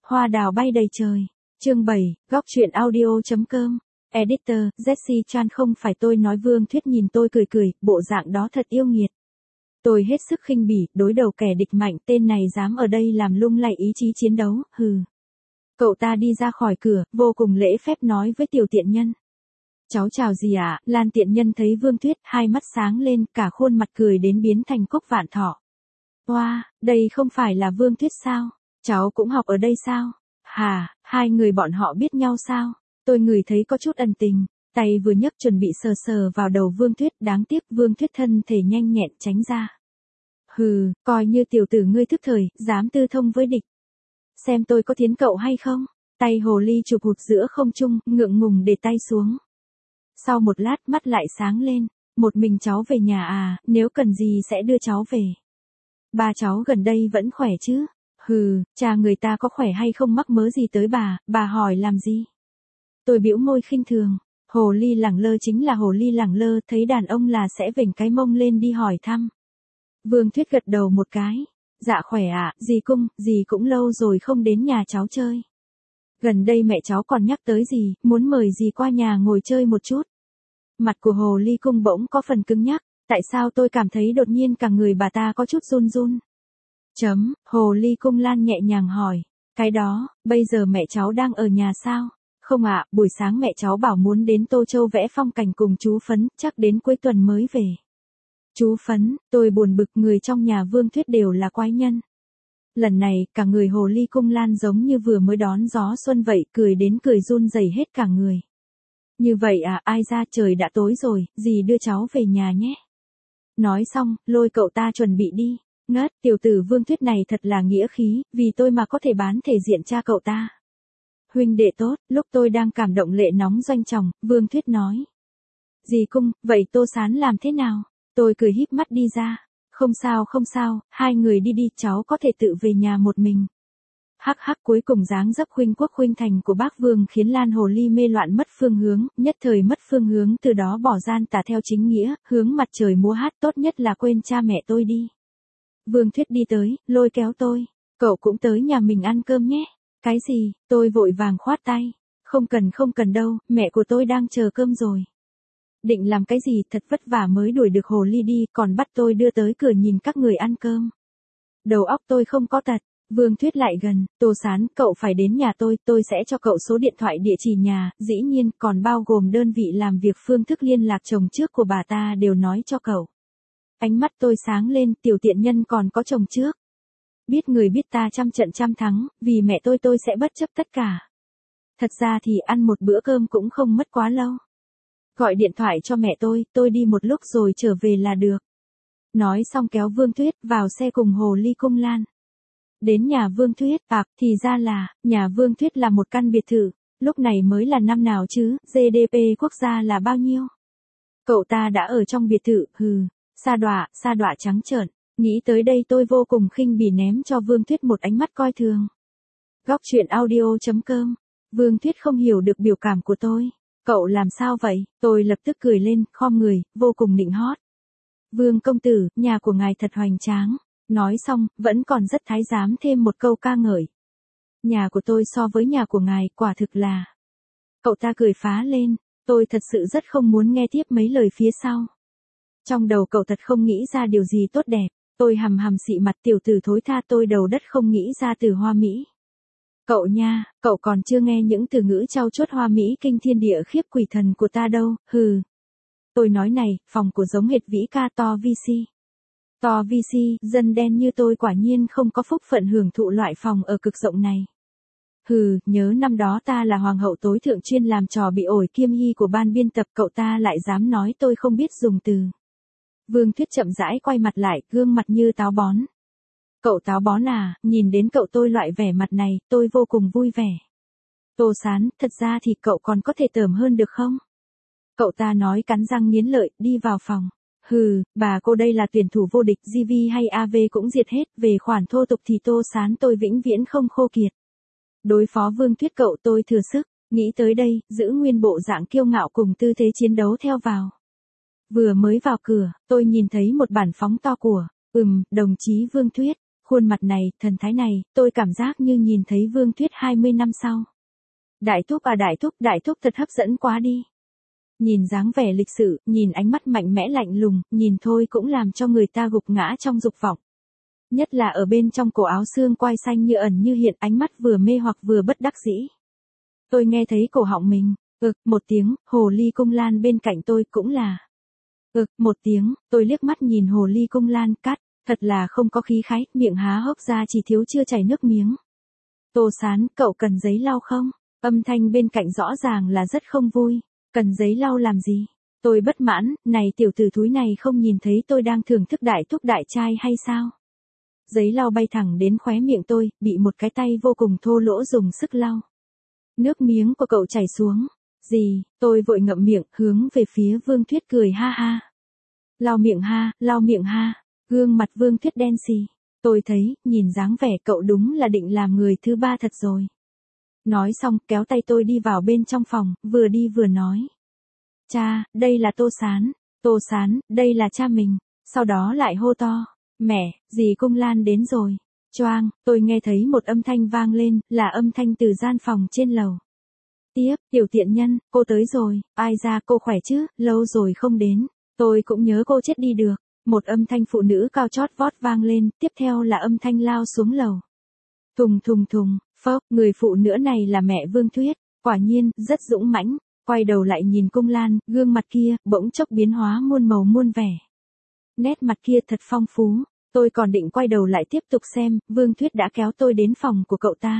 Hoa đào bay đầy trời. Chương 7, góc truyện audio.com. Editor, Jessie Chan không phải tôi nói Vương Thuyết nhìn tôi cười cười, bộ dạng đó thật yêu nghiệt. Tôi hết sức khinh bỉ, đối đầu kẻ địch mạnh, tên này dám ở đây làm lung lay ý chí chiến đấu, hừ. Cậu ta đi ra khỏi cửa, vô cùng lễ phép nói với tiểu tiện nhân. Cháu chào gì ạ? Lan tiện nhân thấy Vương Thuyết, hai mắt sáng lên, cả khuôn mặt cười đến biến thành cốc vạn thọ. Oa, đây không phải là Vương Thuyết sao? Cháu cũng học ở đây sao? Hà, hai người bọn họ biết nhau sao? Tôi ngửi thấy có chút ẩn tình, tay vừa nhấc chuẩn bị sờ sờ vào đầu Vương Thuyết, đáng tiếc Vương Thuyết thân thể nhanh nhẹn tránh ra. Hừ, coi như tiểu tử ngươi thức thời, dám tư thông với địch. Xem tôi có thiến cậu hay không? Tay hồ ly chụp hụt giữa không trung, ngượng ngùng để tay xuống. Sau một lát mắt lại sáng lên, một mình cháu về nhà à, nếu cần gì sẽ đưa cháu về. Ba cháu gần đây vẫn khỏe chứ? Hừ, cha người ta có khỏe hay không mắc mớ gì tới bà hỏi làm gì? Tôi bĩu môi khinh thường, hồ ly lẳng lơ chính là hồ ly lẳng lơ, thấy đàn ông là sẽ vểnh cái mông lên đi hỏi thăm. Vương Thuyết gật đầu một cái, dạ khỏe ạ, dì cũng lâu rồi không đến nhà cháu chơi. Gần đây mẹ cháu còn nhắc tới dì, muốn mời dì qua nhà ngồi chơi một chút. Mặt của hồ ly cung bỗng có phần cứng nhắc, tại sao tôi cảm thấy đột nhiên cả người bà ta có chút run run. Hồ ly cung Lan nhẹ nhàng hỏi, cái đó, bây giờ mẹ cháu đang ở nhà sao? Không ạ, buổi sáng mẹ cháu bảo muốn đến Tô Châu vẽ phong cảnh cùng chú Phấn, chắc đến cuối tuần mới về. Chú Phấn, tôi buồn bực, người trong nhà Vương Thuyết đều là quái nhân. Lần này, cả người hồ ly cung Lan giống như vừa mới đón gió xuân vậy, cười đến cười run rẩy hết cả người. Như vậy à, ai ra, trời đã tối rồi, dì đưa cháu về nhà nhé. Nói xong, lôi cậu ta chuẩn bị đi. Ngất, tiểu tử Vương Thuyết này thật là nghĩa khí, vì tôi mà có thể bán thể diện cha cậu ta. Huynh đệ tốt, lúc tôi đang cảm động lệ nóng doanh trọng, Vương Thuyết nói. Dì cung, vậy Tô Sán làm thế nào? Tôi cười híp mắt đi ra. Không sao, hai người đi đi, cháu có thể tự về nhà một mình. Hắc hắc, cuối cùng dáng dấp khuynh quốc khuynh thành của bác Vương khiến Lan hồ ly mê loạn mất phương hướng, nhất thời mất phương hướng, từ đó bỏ gian tà theo chính nghĩa, hướng mặt trời múa hát, tốt nhất là quên cha mẹ tôi đi. Vương Thuyết đi tới, lôi kéo tôi, cậu cũng tới nhà mình ăn cơm nhé. Cái gì? Tôi vội vàng khoát tay. Không cần đâu, mẹ của tôi đang chờ cơm rồi. Định làm cái gì, thật vất vả mới đuổi được hồ ly đi, còn bắt tôi đưa tới cửa nhìn các người ăn cơm. Đầu óc tôi không có tật. Vương Thuyết lại gần, Tô Sán, cậu phải đến nhà tôi sẽ cho cậu số điện thoại địa chỉ nhà, dĩ nhiên, còn bao gồm đơn vị làm việc, phương thức liên lạc chồng trước của bà ta đều nói cho cậu. Ánh mắt tôi sáng lên, tiểu tiện nhân còn có chồng trước. Biết người biết ta trăm trận trăm thắng, vì mẹ tôi sẽ bất chấp tất cả. Thật ra thì ăn một bữa cơm cũng không mất quá lâu. Gọi điện thoại cho mẹ tôi đi một lúc rồi trở về là được. Nói xong kéo Vương Thuyết vào xe cùng hồ ly cung Lan. Đến nhà Vương Thuyết, thì ra là, nhà Vương Thuyết là một căn biệt thự, lúc này mới là năm nào chứ, GDP quốc gia là bao nhiêu? Cậu ta đã ở trong biệt thự, sa đọa trắng trợn. Nghĩ tới đây tôi vô cùng khinh bỉ ném cho Vương Thuyết một ánh mắt coi thường. Góc truyện audio.com. Vương Thuyết không hiểu được biểu cảm của tôi. Cậu làm sao vậy? Tôi lập tức cười lên, khom người, vô cùng nịnh hót. Vương công tử, nhà của ngài thật hoành tráng. Nói xong, vẫn còn rất thái giám thêm một câu ca ngợi. Nhà của tôi so với nhà của ngài, quả thực là. Cậu ta cười phá lên, tôi thật sự rất không muốn nghe tiếp mấy lời phía sau. Trong đầu cậu thật không nghĩ ra điều gì tốt đẹp. Tôi hầm xị mặt, tiểu tử thối tha, tôi đầu đất không nghĩ ra từ hoa mỹ. Cậu nha, cậu còn chưa nghe những từ ngữ trau chuốt hoa mỹ kinh thiên địa khiếp quỷ thần của ta đâu, Tôi nói này, phòng của giống hệt vĩ ca to VC. To VC, dân đen như tôi quả nhiên không có phúc phận hưởng thụ loại phòng ở cực rộng này. Nhớ năm đó ta là hoàng hậu tối thượng chuyên làm trò bị ổi kiêm hy của ban biên tập, cậu ta lại dám nói tôi không biết dùng từ. Vương Thuyết chậm rãi quay mặt lại, gương mặt như táo bón. Cậu táo bón à, nhìn đến cậu tôi loại vẻ mặt này, tôi vô cùng vui vẻ. Tô Sán, thật ra thì cậu còn có thể tởm hơn được không? Cậu ta nói cắn răng nghiến lợi, đi vào phòng. Bà cô đây là tuyển thủ vô địch, GV hay AV cũng diệt hết, về khoản thô tục thì Tô Sán tôi vĩnh viễn không khô kiệt. Đối phó Vương Thuyết cậu tôi thừa sức, nghĩ tới đây, giữ nguyên bộ dạng kiêu ngạo cùng tư thế chiến đấu theo vào. Vừa mới vào cửa, tôi nhìn thấy một bản phóng to của, đồng chí Vương Thuyết. Khuôn mặt này, thần thái này, tôi cảm giác như nhìn thấy Vương Tuyết 20 năm sau. Đại thúc à đại thúc thật hấp dẫn quá đi. Nhìn dáng vẻ lịch sự, nhìn ánh mắt mạnh mẽ lạnh lùng, nhìn thôi cũng làm cho người ta gục ngã trong dục vọng. Nhất là ở bên trong cổ áo xương quai xanh như ẩn như hiện, ánh mắt vừa mê hoặc vừa bất đắc dĩ. Tôi nghe thấy cổ họng mình, một tiếng, hồ ly cung lan bên cạnh tôi cũng là. Một tiếng, tôi liếc mắt nhìn hồ ly cung lan, cắt, thật là không có khí khái, miệng há hốc ra chỉ thiếu chưa chảy nước miếng. Tô Sán, cậu cần giấy lau không? Âm thanh bên cạnh rõ ràng là rất không vui. Cần giấy lau làm gì? Tôi bất mãn, này tiểu tử thúi này không nhìn thấy tôi đang thưởng thức đại thúc đại trai hay sao? Giấy lau bay thẳng đến khóe miệng tôi, bị một cái tay vô cùng thô lỗ dùng sức lau. Nước miếng của cậu chảy xuống. Gì? Tôi vội ngậm miệng, hướng về phía Vương Tuyết cười ha ha. Lau miệng ha. Gương mặt Vương Tuyết đen xì. Tôi thấy, nhìn dáng vẻ cậu đúng là định làm người thứ ba thật rồi. Nói xong, kéo tay tôi đi vào bên trong phòng, vừa đi vừa nói. Cha, đây là Tô Sán. Tô Sán, đây là cha mình. Sau đó lại hô to. Mẹ, dì Cung Lan đến rồi. Choang, tôi nghe thấy một âm thanh vang lên, là âm thanh từ gian phòng trên lầu. Tiếp, tiểu tiện nhân, cô tới rồi. Ai ra, cô khỏe chứ, lâu rồi không đến. Tôi cũng nhớ cô chết đi được. Một âm thanh phụ nữ cao chót vót vang lên, tiếp theo là âm thanh lao xuống lầu. Thùng thùng thùng, phốc, người phụ nữ này là mẹ Vương Tuyết, quả nhiên, rất dũng mãnh. Quay đầu lại nhìn Cung Lan, gương mặt kia, bỗng chốc biến hóa muôn màu muôn vẻ. Nét mặt kia thật phong phú, tôi còn định quay đầu lại tiếp tục xem, Vương Tuyết đã kéo tôi đến phòng của cậu ta.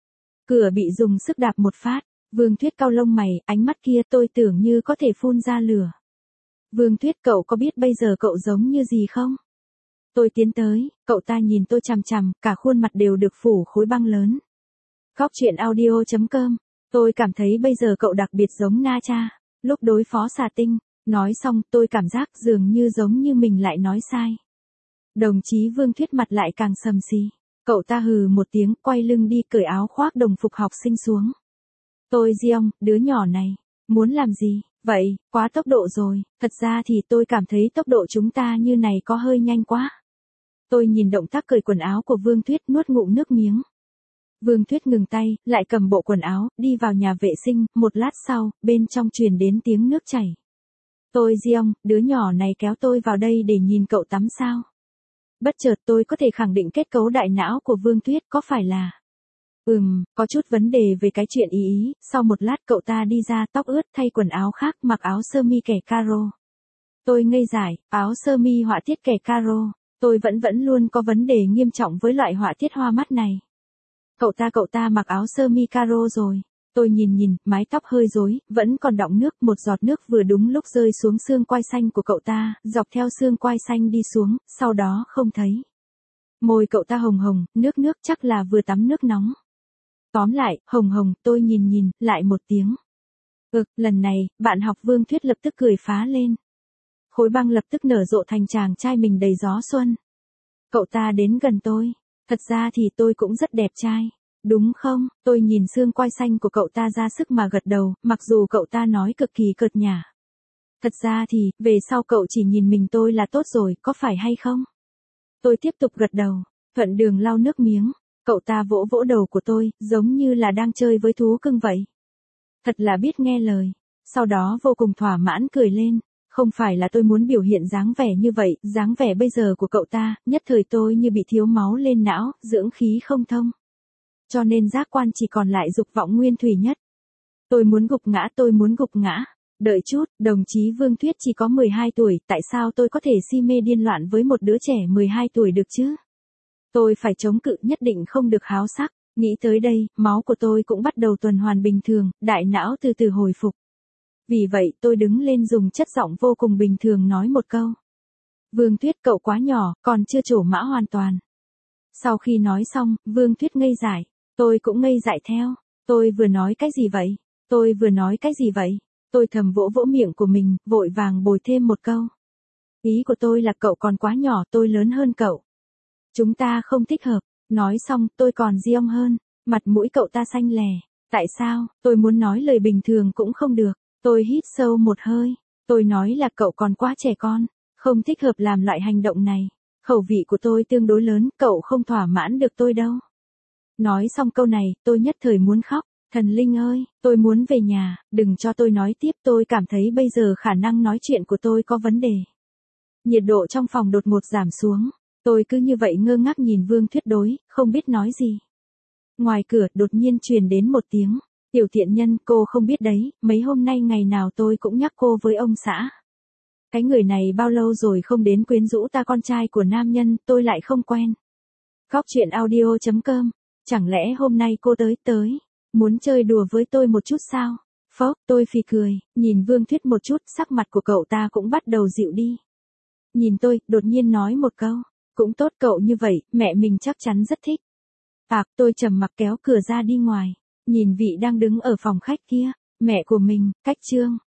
Cửa bị dùng sức đạp một phát, Vương Tuyết cau lông mày, ánh mắt kia tôi tưởng như có thể phun ra lửa. Vương Tuyết, cậu có biết bây giờ cậu giống như gì không? Tôi tiến tới, cậu ta nhìn tôi chằm chằm, cả khuôn mặt đều được phủ khối băng lớn. Góc truyện audio.com, tôi cảm thấy bây giờ cậu đặc biệt giống Na Cha, lúc đối phó xà tinh. Nói xong, tôi cảm giác dường như giống như mình lại nói sai. Đồng chí Vương Tuyết mặt lại càng sầm xì. Cậu ta hừ một tiếng, quay lưng đi cởi áo khoác đồng phục học sinh xuống. Tôi Giong, đứa nhỏ này, muốn làm gì? Vậy, quá tốc độ rồi, thật ra thì tôi cảm thấy tốc độ chúng ta như này có hơi nhanh quá. Tôi nhìn động tác cởi quần áo của Vương Tuyết nuốt ngụm nước miếng. Vương Tuyết ngừng tay, lại cầm bộ quần áo, đi vào nhà vệ sinh, một lát sau, bên trong truyền đến tiếng nước chảy. Tôi Giong, đứa nhỏ này kéo tôi vào đây để nhìn cậu tắm sao? Bất chợt tôi có thể khẳng định kết cấu đại não của Vương Tuyết có phải là... có chút vấn đề về cái chuyện ý. Sau một lát cậu ta đi ra, tóc ướt, thay quần áo khác, mặc áo sơ mi kẻ caro. Tôi ngây dại, áo sơ mi họa tiết kẻ caro. Tôi vẫn luôn có vấn đề nghiêm trọng với loại họa tiết hoa mắt này. Cậu ta mặc áo sơ mi caro rồi. Tôi nhìn, mái tóc hơi rối, vẫn còn đọng nước, một giọt nước vừa đúng lúc rơi xuống xương quai xanh của cậu ta, dọc theo xương quai xanh đi xuống, sau đó không thấy. Môi cậu ta hồng hồng, nước chắc là vừa tắm nước nóng. Tóm lại, hồng, tôi nhìn, lại một tiếng. Lần này, bạn học Vương Tuyết lập tức cười phá lên. Khối băng lập tức nở rộ thành chàng trai mình đầy gió xuân. Cậu ta đến gần tôi. Thật ra thì tôi cũng rất đẹp trai. Đúng không? Tôi nhìn xương quai xanh của cậu ta ra sức mà gật đầu, mặc dù cậu ta nói cực kỳ cợt nhả. Thật ra thì, về sau cậu chỉ nhìn mình tôi là tốt rồi, có phải hay không? Tôi tiếp tục gật đầu, thuận đường lau nước miếng. Cậu ta vỗ vỗ đầu của tôi, giống như là đang chơi với thú cưng vậy. Thật là biết nghe lời. Sau đó vô cùng thỏa mãn cười lên. Không phải là tôi muốn biểu hiện dáng vẻ như vậy, dáng vẻ bây giờ của cậu ta, nhất thời tôi như bị thiếu máu lên não, dưỡng khí không thông. Cho nên giác quan chỉ còn lại dục vọng nguyên thủy nhất. Tôi muốn gục ngã. Đợi chút, đồng chí Vương Tuyết chỉ có 12 tuổi, tại sao tôi có thể si mê điên loạn với một đứa trẻ 12 tuổi được chứ? Tôi phải chống cự, nhất định không được háo sắc. Nghĩ tới đây, máu của tôi cũng bắt đầu tuần hoàn bình thường, đại não từ từ hồi phục. Vì vậy tôi đứng lên dùng chất giọng vô cùng bình thường nói một câu. Vương Tuyết, cậu quá nhỏ, còn chưa trổ mã hoàn toàn. Sau khi nói xong, Vương Tuyết ngây dại. Tôi cũng ngây dại theo. Tôi vừa nói cái gì vậy? Tôi thầm vỗ vỗ miệng của mình, vội vàng bồi thêm một câu. Ý của tôi là cậu còn quá nhỏ, tôi lớn hơn cậu. Chúng ta không thích hợp. Nói xong, tôi còn Giong hơn. Mặt mũi cậu ta xanh lè. Tại sao? Tôi muốn nói lời bình thường cũng không được. Tôi hít sâu một hơi. Tôi nói là cậu còn quá trẻ con. Không thích hợp làm loại hành động này. Khẩu vị của tôi tương đối lớn, cậu không thỏa mãn được tôi đâu. Nói xong câu này, tôi nhất thời muốn khóc. Thần Linh ơi, tôi muốn về nhà, đừng cho tôi nói tiếp, tôi cảm thấy bây giờ khả năng nói chuyện của tôi có vấn đề. Nhiệt độ trong phòng đột ngột giảm xuống, tôi cứ như vậy ngơ ngác nhìn Vương Thuyết đối, không biết nói gì. Ngoài cửa đột nhiên truyền đến một tiếng, tiểu tiện nhân, cô không biết đấy, mấy hôm nay ngày nào tôi cũng nhắc cô với ông xã. Cái người này bao lâu rồi không đến quyến rũ ta, con trai của nam nhân, tôi lại không quen. Góc chuyện audio.com, chẳng lẽ hôm nay cô tới, muốn chơi đùa với tôi một chút sao? Phốc, tôi phì cười, nhìn Vương Thuyết một chút, sắc mặt của cậu ta cũng bắt đầu dịu đi. Nhìn tôi, đột nhiên nói một câu, cũng tốt cậu như vậy, mẹ mình chắc chắn rất thích. Tôi trầm mặc kéo cửa ra đi ngoài, nhìn vị đang đứng ở phòng khách kia, mẹ của mình, cách Trương.